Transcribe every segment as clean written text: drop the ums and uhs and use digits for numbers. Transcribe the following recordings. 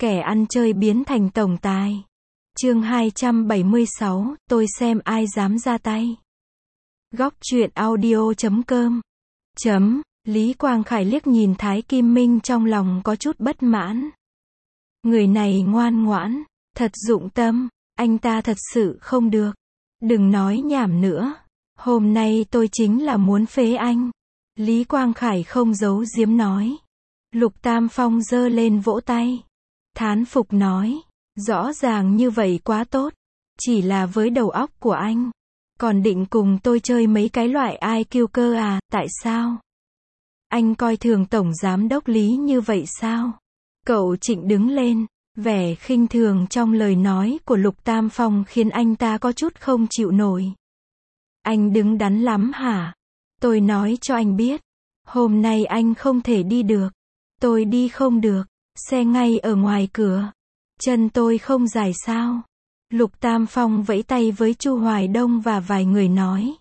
Kẻ ăn chơi biến thành tổng tài. Chương 276, tôi xem ai dám ra tay. Góc truyện audio.com. Lý Quang Khải liếc nhìn Thái Kim Minh trong lòng có chút bất mãn. Người này ngoan ngoãn, thật dụng tâm, anh ta thật sự không được. Đừng nói nhảm nữa. Hôm nay tôi chính là muốn phế anh. Lý Quang Khải không giấu giếm nói. Lục Tam Phong giơ lên vỗ tay. Thán phục nói. Rõ ràng như vậy quá tốt. Chỉ là với đầu óc của anh. Còn định cùng tôi chơi mấy cái loại IQ cơ à, tại sao? Anh coi thường tổng giám đốc Lý như vậy sao? Cậu Trịnh đứng lên. Vẻ khinh thường trong lời nói của Lục Tam Phong khiến anh ta có chút không chịu nổi. Anh đứng đắn lắm hả? Tôi nói cho anh biết. Hôm nay anh không thể đi được. Tôi đi không được. Xe ngay ở ngoài cửa. Chân tôi không dài sao? Lục Tam Phong vẫy tay với Chu Hoài Đông và vài người nói.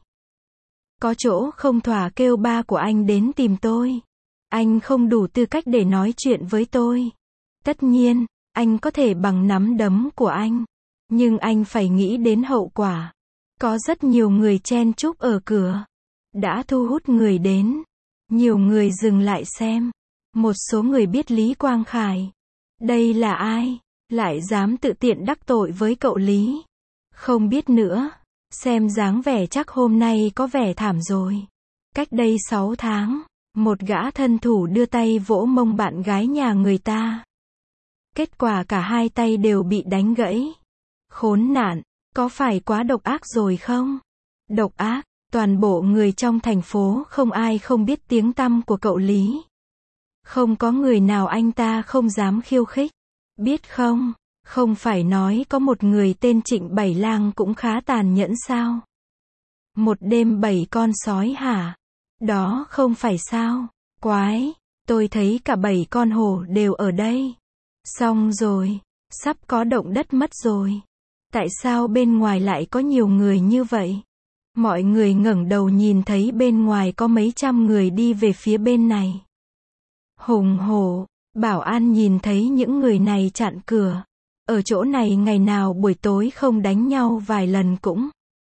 Có chỗ không thỏa kêu ba của anh đến tìm tôi. Anh không đủ tư cách để nói chuyện với tôi. Tất nhiên, anh có thể bằng nắm đấm của anh. Nhưng anh phải nghĩ đến hậu quả. Có rất nhiều người chen chúc ở cửa. Đã thu hút người đến. Nhiều người dừng lại xem. Một số người biết Lý Quang Khải. Đây là ai? Lại dám tự tiện đắc tội với cậu Lý. Không biết nữa. Xem dáng vẻ chắc hôm nay có vẻ thảm rồi. Cách đây 6 tháng, một gã thân thủ đưa tay vỗ mông bạn gái nhà người ta. Kết quả cả hai tay đều bị đánh gãy. Khốn nạn, có phải quá độc ác rồi không? Độc ác, toàn bộ người trong thành phố không ai không biết tiếng tăm của cậu Lý. Không có người nào anh ta không dám khiêu khích. Biết không, không phải nói có một người tên Trịnh Bảy Lang cũng khá tàn nhẫn sao? Một đêm 7 con sói hả? Đó không phải sao? Quái, tôi thấy cả 7 con hổ đều ở đây. Xong rồi, sắp có động đất mất rồi. Tại sao bên ngoài lại có nhiều người như vậy? Mọi người ngẩng đầu nhìn thấy bên ngoài có mấy trăm người đi về phía bên này. Hùng hổ, bảo an nhìn thấy những người này chặn cửa. Ở chỗ này ngày nào buổi tối không đánh nhau vài lần cũng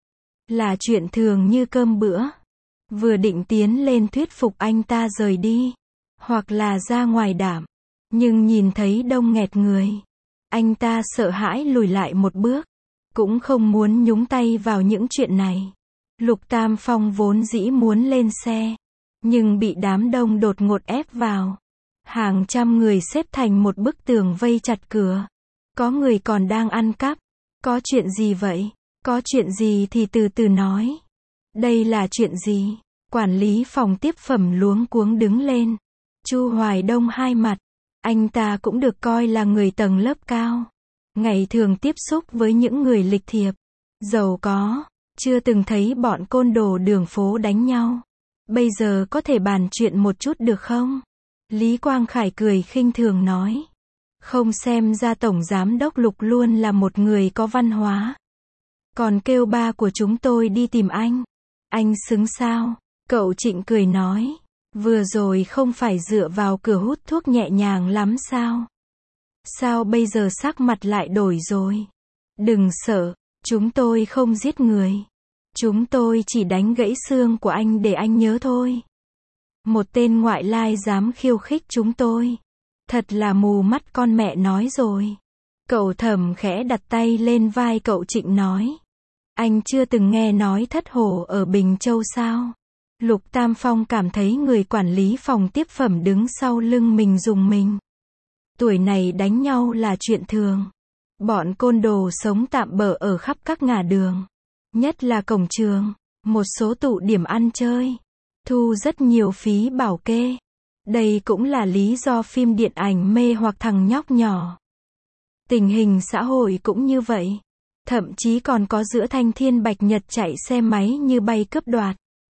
là chuyện thường như cơm bữa. Vừa định tiến lên thuyết phục anh ta rời đi, hoặc là ra ngoài đảm, nhưng nhìn thấy đông nghẹt người. Anh ta sợ hãi lùi lại một bước, cũng không muốn nhúng tay vào những chuyện này. Lục Tam Phong vốn dĩ muốn lên xe, nhưng bị đám đông đột ngột ép vào. Hàng trăm người xếp thành một bức tường vây chặt cửa. Có người còn đang ăn cắp. Có chuyện gì vậy? Có chuyện gì thì từ từ nói. Đây là chuyện gì? Quản lý phòng tiếp phẩm luống cuống đứng lên. Chu Hoài Đông hai mặt. Anh ta cũng được coi là người tầng lớp cao. Ngày thường tiếp xúc với những người lịch thiệp, giàu có. Chưa từng thấy bọn côn đồ đường phố đánh nhau. Bây giờ có thể bàn chuyện một chút được không? Lý Quang Khải cười khinh thường nói. Không xem ra tổng giám đốc Lục luôn là một người có văn hóa. Còn kêu ba của chúng tôi đi tìm anh. Anh xứng sao? Cậu Trịnh cười nói. Vừa rồi không phải dựa vào cửa hút thuốc nhẹ nhàng lắm sao? Sao bây giờ sắc mặt lại đổi rồi? Đừng sợ, chúng tôi không giết người. Chúng tôi chỉ đánh gãy xương của anh để anh nhớ thôi. Một tên ngoại lai dám khiêu khích chúng tôi. Thật là mù mắt con mẹ nói rồi. Cậu Thẩm khẽ đặt tay lên vai cậu Trịnh nói. Anh chưa từng nghe nói thất hổ ở Bình Châu sao? Lục Tam Phong cảm thấy người quản lý phòng tiếp phẩm đứng sau lưng mình rùng mình. Tuổi này đánh nhau là chuyện thường. Bọn côn đồ sống tạm bợ ở khắp các ngả đường. Nhất là cổng trường, một số tụ điểm ăn chơi. Thu rất nhiều phí bảo kê. Đây cũng là lý do phim điện ảnh mê hoặc thằng nhóc nhỏ. Tình hình xã hội cũng như vậy. Thậm chí còn có giữa thanh thiên bạch nhật chạy xe máy như bay cướp đoạt.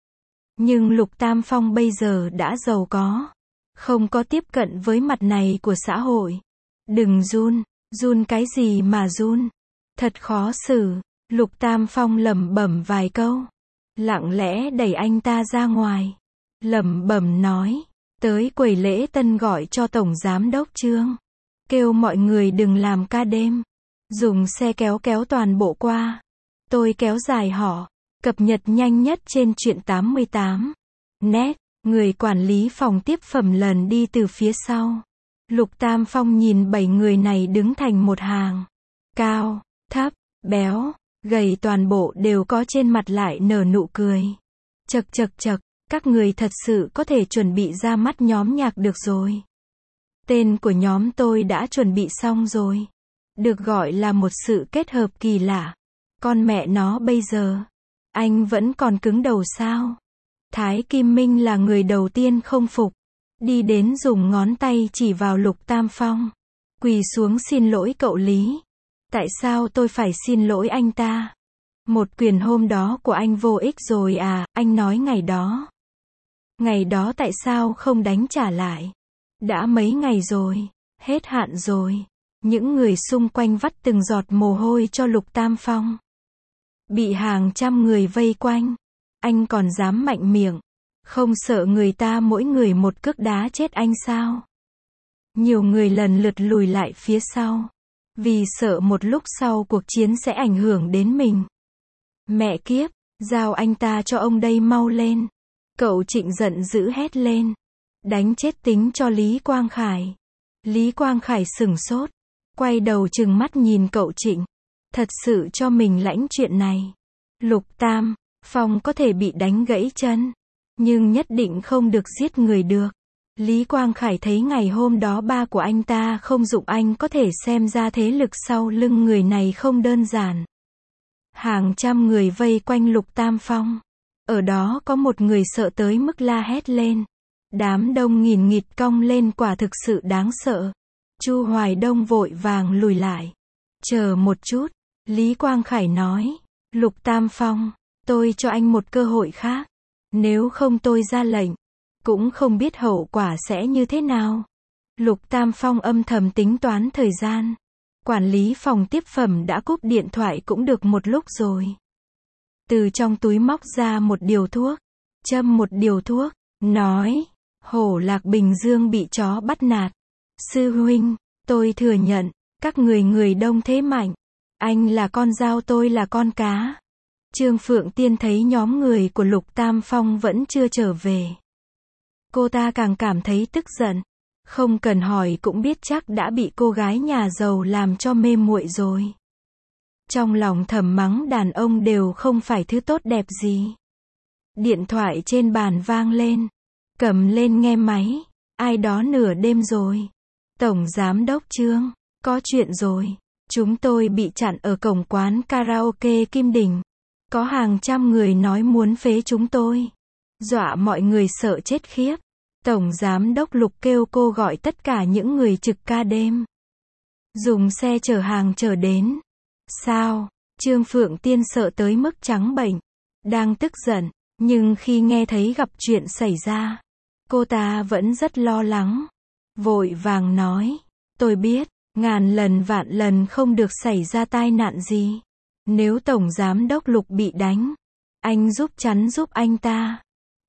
Nhưng Lục Tam Phong bây giờ đã giàu có. Không có tiếp cận với mặt này của xã hội. Đừng run, run cái gì mà run. Thật khó xử. Lục Tam Phong lẩm bẩm vài câu. Lặng lẽ đẩy anh ta ra ngoài. Lẩm bẩm nói. Tới quầy lễ tân gọi cho tổng giám đốc Trương. kêu mọi người đừng làm ca đêm. Dùng xe kéo kéo toàn bộ qua. Tôi kéo dài họ. Cập nhật nhanh nhất trên Truyện 88. Net, người quản lý phòng tiếp phẩm lần đi từ phía sau. Lục Tam Phong nhìn 7 người này đứng thành một hàng. Cao, thấp, béo, gầy toàn bộ đều có trên mặt lại nở nụ cười. Chậc chậc chậc, các người thật sự có thể chuẩn bị ra mắt nhóm nhạc được rồi. Tên của nhóm tôi đã chuẩn bị xong rồi. Được gọi là một sự kết hợp kỳ lạ. Con mẹ nó bây giờ. Anh vẫn còn cứng đầu sao? Thái Kim Minh là người đầu tiên không phục. Đi đến dùng ngón tay chỉ vào Lục Tam Phong. Quỳ xuống xin lỗi cậu Lý. Tại sao tôi phải xin lỗi anh ta? Một quyền hôm đó của anh vô ích rồi à, anh nói ngày đó. Ngày đó tại sao không đánh trả lại? Đã mấy ngày rồi, hết hạn rồi. Những người xung quanh vắt từng giọt mồ hôi cho Lục Tam Phong. Bị hàng trăm người vây quanh. Anh còn dám mạnh miệng. Không sợ người ta mỗi người một cước đá chết anh sao? Nhiều người lần lượt lùi lại phía sau. Vì sợ một lúc sau cuộc chiến sẽ ảnh hưởng đến mình. Mẹ kiếp, giao anh ta cho ông đây mau lên. Cậu Trịnh giận dữ hét lên. Đánh chết tính cho Lý Quang Khải. Lý Quang Khải sửng sốt. Quay đầu trừng mắt nhìn cậu Trịnh. Thật sự cho mình lãnh chuyện này. Lục Tam Phong có thể bị đánh gãy chân. Nhưng nhất định không được giết người được. Lý Quang Khải thấy ngày hôm đó ba của anh ta không dụng, anh có thể xem ra thế lực sau lưng người này không đơn giản. Hàng trăm người vây quanh Lục Tam Phong. Ở đó có một người sợ tới mức la hét lên. Đám đông nghìn nghịt cong lên, quả thực sự đáng sợ. Chu Hoài Đông vội vàng lùi lại. Chờ một chút, Lý Quang Khải nói. Lục Tam Phong, tôi cho anh một cơ hội khác. Nếu không tôi ra lệnh, cũng không biết hậu quả sẽ như thế nào. Lục Tam Phong âm thầm tính toán thời gian. Quản lý phòng tiếp phẩm đã cúp điện thoại cũng được một lúc rồi. Từ trong túi móc ra một điều thuốc. Châm một điều thuốc. Nói. Hổ Lạc Bình Dương bị chó bắt nạt. Sư huynh, tôi thừa nhận. Các người đông thế mạnh. Anh là con dao, tôi là con cá. Trương Phượng Tiên thấy nhóm người của Lục Tam Phong vẫn chưa trở về. Cô ta càng cảm thấy tức giận. Không cần hỏi cũng biết chắc đã bị cô gái nhà giàu làm cho mê muội rồi. Trong lòng thầm mắng đàn ông đều không phải thứ tốt đẹp gì. Điện thoại trên bàn vang lên. Cầm lên nghe máy. Ai đó nửa đêm rồi. Tổng Giám đốc Trương, có chuyện rồi. Chúng tôi bị chặn ở cổng quán karaoke Kim Đình. Có hàng trăm người nói muốn phế chúng tôi. Dọa mọi người sợ chết khiếp. Tổng Giám đốc Lục kêu cô gọi tất cả những người trực ca đêm. Dùng xe chở hàng chở đến. Sao? Trương Phượng Tiên sợ tới mức trắng bệch. Đang tức giận, nhưng khi nghe thấy gặp chuyện xảy ra, cô ta vẫn rất lo lắng. Vội vàng nói. Tôi biết, ngàn lần vạn lần không được xảy ra tai nạn gì. Nếu Tổng Giám đốc Lục bị đánh, anh chắn giúp anh ta.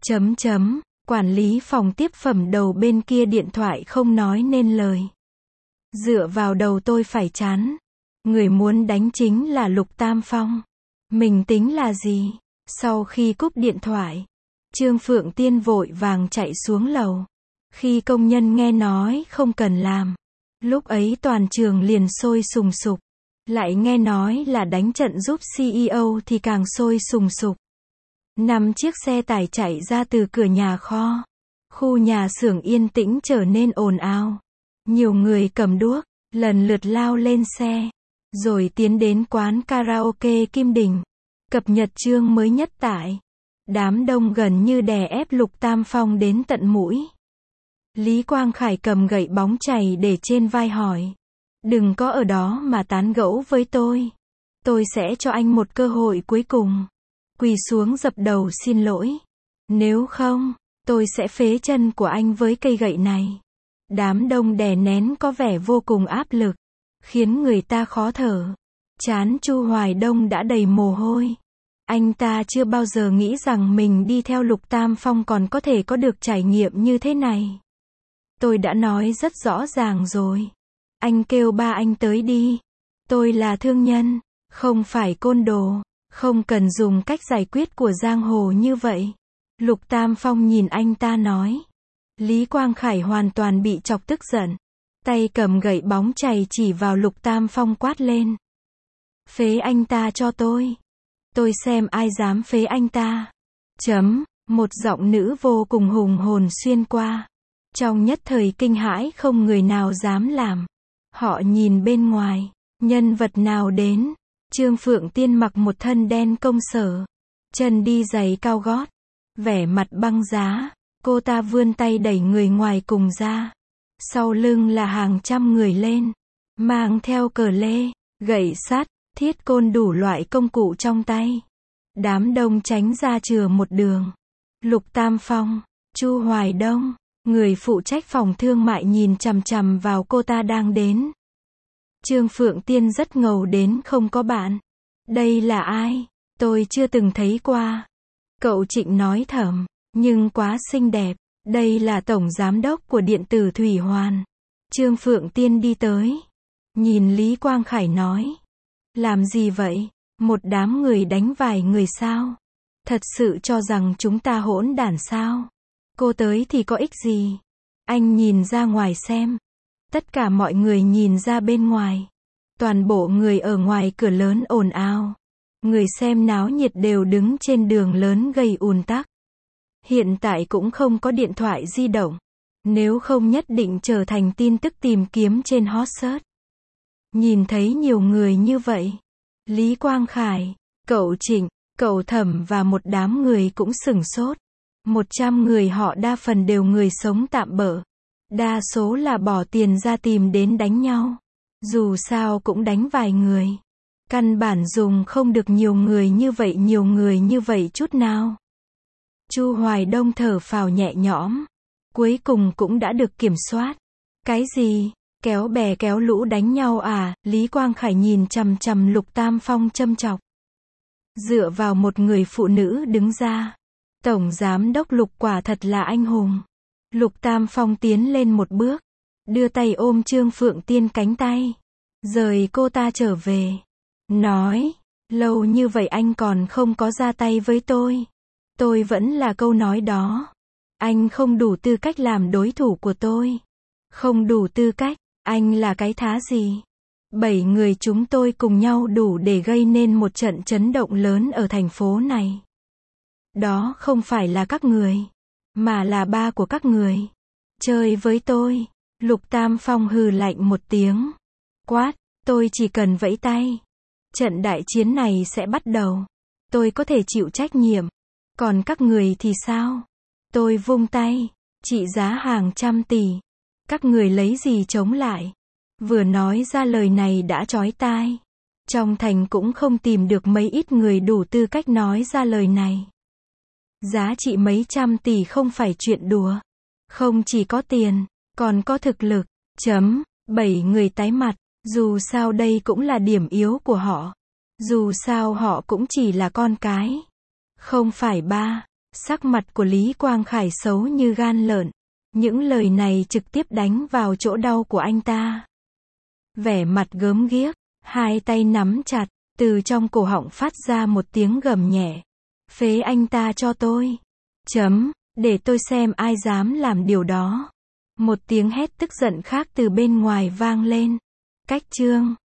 Quản lý phòng tiếp phẩm đầu bên kia điện thoại không nói nên lời. Dựa vào đầu tôi phải chán. Người muốn đánh chính là Lục Tam Phong. Mình tính là gì? Sau khi cúp điện thoại, Trương Phượng Tiên vội vàng chạy xuống lầu. Khi công nhân nghe nói không cần làm, lúc ấy toàn trường liền sôi sùng sục. Lại nghe nói là đánh trận giúp CEO thì càng sôi sùng sục. 5 chiếc xe tải chạy ra từ cửa nhà kho. Khu nhà xưởng yên tĩnh trở nên ồn ào. Nhiều người cầm đuốc, lần lượt lao lên xe. Rồi tiến đến quán karaoke Kim Đình. Cập nhật chương mới nhất tại. Đám đông gần như đè ép Lục Tam Phong đến tận mũi. Lý Quang Khải cầm gậy bóng chày để trên vai hỏi. Đừng có ở đó mà tán gẫu với tôi. Tôi sẽ cho anh một cơ hội cuối cùng. Quỳ xuống dập đầu xin lỗi. Nếu không, tôi sẽ phế chân của anh với cây gậy này. Đám đông đè nén có vẻ vô cùng áp lực, khiến người ta khó thở. Trán Chu Hoài Đông đã đầy mồ hôi. Anh ta chưa bao giờ nghĩ rằng mình đi theo Lục Tam Phong còn có thể có được trải nghiệm như thế này. Tôi đã nói rất rõ ràng rồi. Anh kêu ba anh tới đi. Tôi là thương nhân, không phải côn đồ. Không cần dùng cách giải quyết của giang hồ như vậy. Lục Tam Phong nhìn anh ta nói. Lý Quang Khải hoàn toàn bị chọc tức giận. Tay cầm gậy bóng chày chỉ vào Lục Tam Phong quát lên. Phế anh ta cho tôi. Tôi xem ai dám phế anh ta. Một giọng nữ vô cùng hùng hồn xuyên qua. Trong nhất thời kinh hãi không người nào dám làm. Họ nhìn bên ngoài. Nhân vật nào đến? Trương Phượng Tiên mặc một thân đen công sở. Chân đi giày cao gót. Vẻ mặt băng giá. Cô ta vươn tay đẩy người ngoài cùng ra. Sau lưng là hàng trăm người lên. Mang theo cờ lê, gậy sắt, thiết côn đủ loại công cụ trong tay. Đám đông tránh ra chừa một đường. Lục Tam Phong, Chu Hoài Đông, người phụ trách phòng thương mại nhìn chằm chằm vào cô ta đang đến. Trương Phượng Tiên rất ngầu đến không có bạn. Đây là ai? Tôi chưa từng thấy qua. Cậu Trịnh nói thầm, nhưng quá xinh đẹp. Đây là tổng giám đốc của điện tử Thủy Hoàn. Trương Phượng Tiên đi tới. Nhìn Lý Quang Khải nói. Làm gì vậy? Một đám người đánh vài người sao? Thật sự cho rằng chúng ta hỗn đản sao? Cô tới thì có ích gì? Anh nhìn ra ngoài xem. Tất cả mọi người nhìn ra bên ngoài. Toàn bộ người ở ngoài cửa lớn ồn ào. Người xem náo nhiệt đều đứng trên đường lớn gây ùn tắc. Hiện tại cũng không có điện thoại di động. Nếu không nhất định trở thành tin tức tìm kiếm trên hot search. Nhìn thấy nhiều người như vậy. Lý Quang Khải, cậu Trịnh, cậu Thẩm và một đám người cũng sửng sốt. 100 người họ đa phần đều người sống tạm bợ. Đa số là bỏ tiền ra tìm đến đánh nhau. Dù sao cũng đánh vài người. Căn bản dùng không được nhiều người như vậy chút nào. Chu Hoài Đông thở phào nhẹ nhõm. Cuối cùng cũng đã được kiểm soát. Cái gì? Kéo bè kéo lũ đánh nhau à? Lý Quang Khải nhìn chằm chằm Lục Tam Phong châm chọc. Dựa vào một người phụ nữ đứng ra. Tổng giám đốc Lục quả thật là anh hùng. Lục Tam Phong tiến lên một bước. Đưa tay ôm Trương Phượng Tiên cánh tay. Rời cô ta trở về. Nói. Lâu như vậy anh còn không có ra tay với tôi. Tôi vẫn là câu nói đó. Anh không đủ tư cách làm đối thủ của tôi. Không đủ tư cách. Anh là cái thá gì? 7 người chúng tôi cùng nhau đủ để gây nên một trận chấn động lớn ở thành phố này. Đó không phải là các người, mà là ba của các người. Chơi với tôi. Lục Tam Phong hừ lạnh một tiếng. Quát, tôi chỉ cần vẫy tay. Trận đại chiến này sẽ bắt đầu. Tôi có thể chịu trách nhiệm. Còn các người thì sao? Tôi vung tay. Trị giá hàng trăm tỷ. Các người lấy gì chống lại? Vừa nói ra lời này đã chói tai. Trong thành cũng không tìm được mấy ít người đủ tư cách nói ra lời này. Giá trị mấy trăm tỷ không phải chuyện đùa. Không chỉ có tiền, còn có thực lực. 7 người tái mặt. Dù sao đây cũng là điểm yếu của họ. Dù sao họ cũng chỉ là con cái. Không phải ba. Sắc mặt của Lý Quang Khải xấu như gan lợn. Những lời này trực tiếp đánh vào chỗ đau của anh ta. Vẻ mặt gớm ghiếc, hai tay nắm chặt, từ trong cổ họng phát ra một tiếng gầm nhẹ. Phế anh ta cho tôi. Để tôi xem ai dám làm điều đó. Một tiếng hét tức giận khác từ bên ngoài vang lên. Cách chương